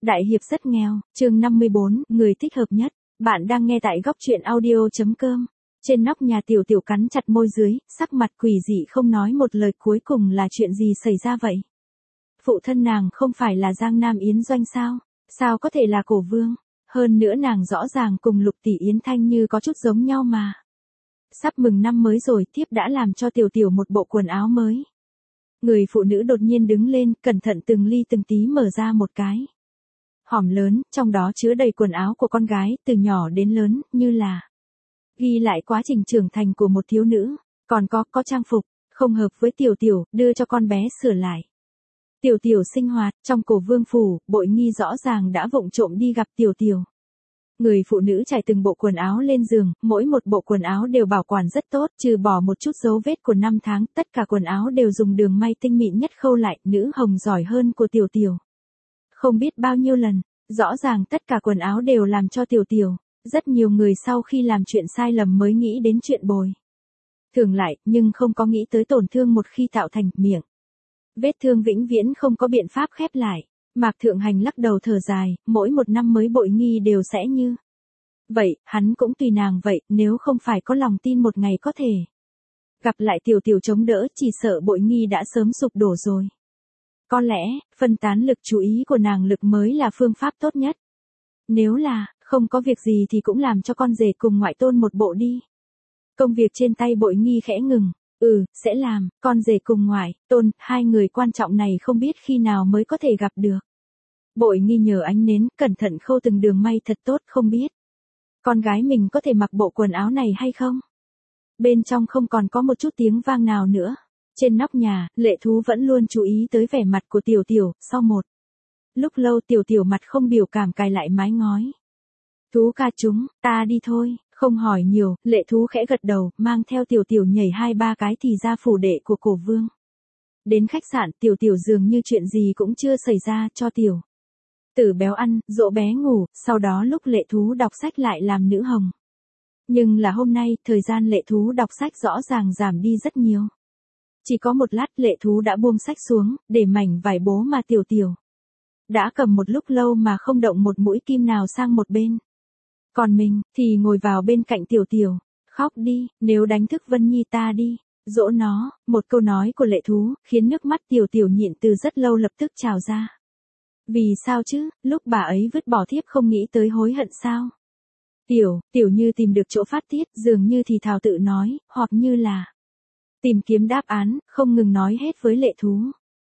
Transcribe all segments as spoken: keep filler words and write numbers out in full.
Đại hiệp rất nghèo, chương năm mươi bốn, người thích hợp nhất. Bạn đang nghe tại góc truyện audio chấm com. Trên nóc nhà Tiểu Tiểu cắn chặt môi dưới, sắc mặt quỷ dị không nói một lời. Cuối cùng là chuyện gì xảy ra vậy? Phụ thân nàng không phải là Giang Nam Yến Doanh sao? Sao có thể là Cổ Vương? Hơn nữa nàng rõ ràng cùng Lục tỷ Yến Thanh Như có chút giống nhau mà. Sắp mừng năm mới rồi, thiếp đã làm cho Tiểu Tiểu một bộ quần áo mới. Người phụ nữ đột nhiên đứng lên, cẩn thận từng ly từng tí mở ra một cái hòm lớn, trong đó chứa đầy quần áo của con gái, từ nhỏ đến lớn, như là ghi lại quá trình trưởng thành của một thiếu nữ. Còn có, có trang phục, không hợp với Tiểu Tiểu, đưa cho con bé sửa lại. Tiểu Tiểu sinh hoạt, trong Cổ Vương phủ, Bội Nghi rõ ràng đã vụng trộm đi gặp Tiểu Tiểu. Người phụ nữ trải từng bộ quần áo lên giường, mỗi một bộ quần áo đều bảo quản rất tốt, trừ bỏ một chút dấu vết của năm tháng, tất cả quần áo đều dùng đường may tinh mịn nhất khâu lại, nữ hồng giỏi hơn của Tiểu Tiểu. Không biết bao nhiêu lần, rõ ràng tất cả quần áo đều làm cho Tiểu Tiểu. Rất nhiều người sau khi làm chuyện sai lầm mới nghĩ đến chuyện bồi thường lại, nhưng không có nghĩ tới tổn thương một khi tạo thành miệng. Vết thương vĩnh viễn không có biện pháp khép lại. Mạc Thượng Hành lắc đầu thở dài, mỗi một năm mới Bội Nghi đều sẽ như vậy, hắn cũng tùy nàng vậy, nếu không phải có lòng tin một ngày có thể gặp lại Tiểu Tiểu chống đỡ, chỉ sợ Bội Nghi đã sớm sụp đổ rồi. Có lẽ, phân tán lực chú ý của nàng lực mới là phương pháp tốt nhất. Nếu là, không có việc gì thì cũng làm cho con rể cùng ngoại tôn một bộ đi. Công việc trên tay Bội Nghi khẽ ngừng, ừ, sẽ làm, con rể cùng ngoại tôn, hai người quan trọng này không biết khi nào mới có thể gặp được. Bội Nghi nhờ ánh nến, cẩn thận khâu từng đường may thật tốt, không biết con gái mình có thể mặc bộ quần áo này hay không? Bên trong không còn có một chút tiếng vang nào nữa. Trên nóc nhà, Lệ Thú vẫn luôn chú ý tới vẻ mặt của Tiểu Tiểu, sau một lúc lâu Tiểu Tiểu mặt không biểu cảm cài lại mái ngói. Thú ca chúng, ta đi thôi, không hỏi nhiều, Lệ Thú khẽ gật đầu, mang theo Tiểu Tiểu nhảy hai ba cái thì ra phủ đệ của Cổ Vương. Đến khách sạn, Tiểu Tiểu dường như chuyện gì cũng chưa xảy ra, cho Tiểu Tử béo ăn, dỗ bé ngủ, sau đó lúc Lệ Thú đọc sách lại làm nữ hồng. Nhưng là hôm nay, thời gian Lệ Thú đọc sách rõ ràng giảm đi rất nhiều. Chỉ có một lát Lệ Thú đã buông sách xuống, để mảnh vải bố mà Tiểu Tiểu đã cầm một lúc lâu mà không động một mũi kim nào sang một bên. Còn mình, thì ngồi vào bên cạnh Tiểu Tiểu, khóc đi, nếu đánh thức Vân Nhi ta đi, dỗ nó. Một câu nói của Lệ Thú, khiến nước mắt Tiểu Tiểu nhịn từ rất lâu lập tức trào ra. Vì sao chứ, lúc bà ấy vứt bỏ thiếp không nghĩ tới hối hận sao? Tiểu, Tiểu như tìm được chỗ phát tiết, dường như thì thào tự nói, hoặc như là tìm kiếm đáp án, không ngừng nói hết với Lệ Thú.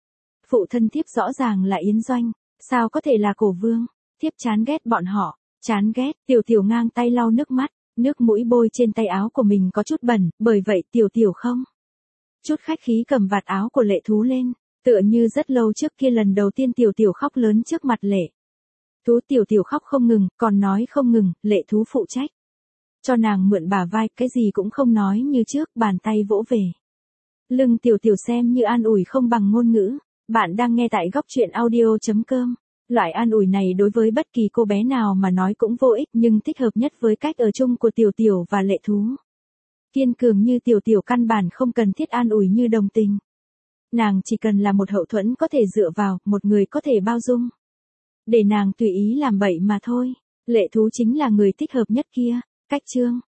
Phụ thân thiếp rõ ràng là Yến Doanh, sao có thể là Cổ Vương? Thiếp chán ghét bọn họ, chán ghét. Tiểu Tiểu ngang tay lau nước mắt, nước mũi bôi trên tay áo của mình có chút bẩn, bởi vậy Tiểu Tiểu không chút khách khí cầm vạt áo của Lệ Thú lên, tựa như rất lâu trước kia lần đầu tiên Tiểu Tiểu khóc lớn trước mặt Lệ Thú. Tiểu Tiểu khóc không ngừng, còn nói không ngừng, Lệ Thú phụ trách cho nàng mượn bả vai, cái gì cũng không nói như trước, bàn tay vỗ về lưng Tiểu Tiểu xem như an ủi không bằng ngôn ngữ. Bạn đang nghe tại góc truyện audio chấm com. Loại an ủi này đối với bất kỳ cô bé nào mà nói cũng vô ích, nhưng thích hợp nhất với cách ở chung của Tiểu Tiểu và Lệ Thú. Kiên cường như Tiểu Tiểu căn bản không cần thiết an ủi như đồng tình. Nàng chỉ cần là một hậu thuẫn có thể dựa vào, một người có thể bao dung, để nàng tùy ý làm bậy mà thôi. Lệ Thú chính là người thích hợp nhất kia. Cách chương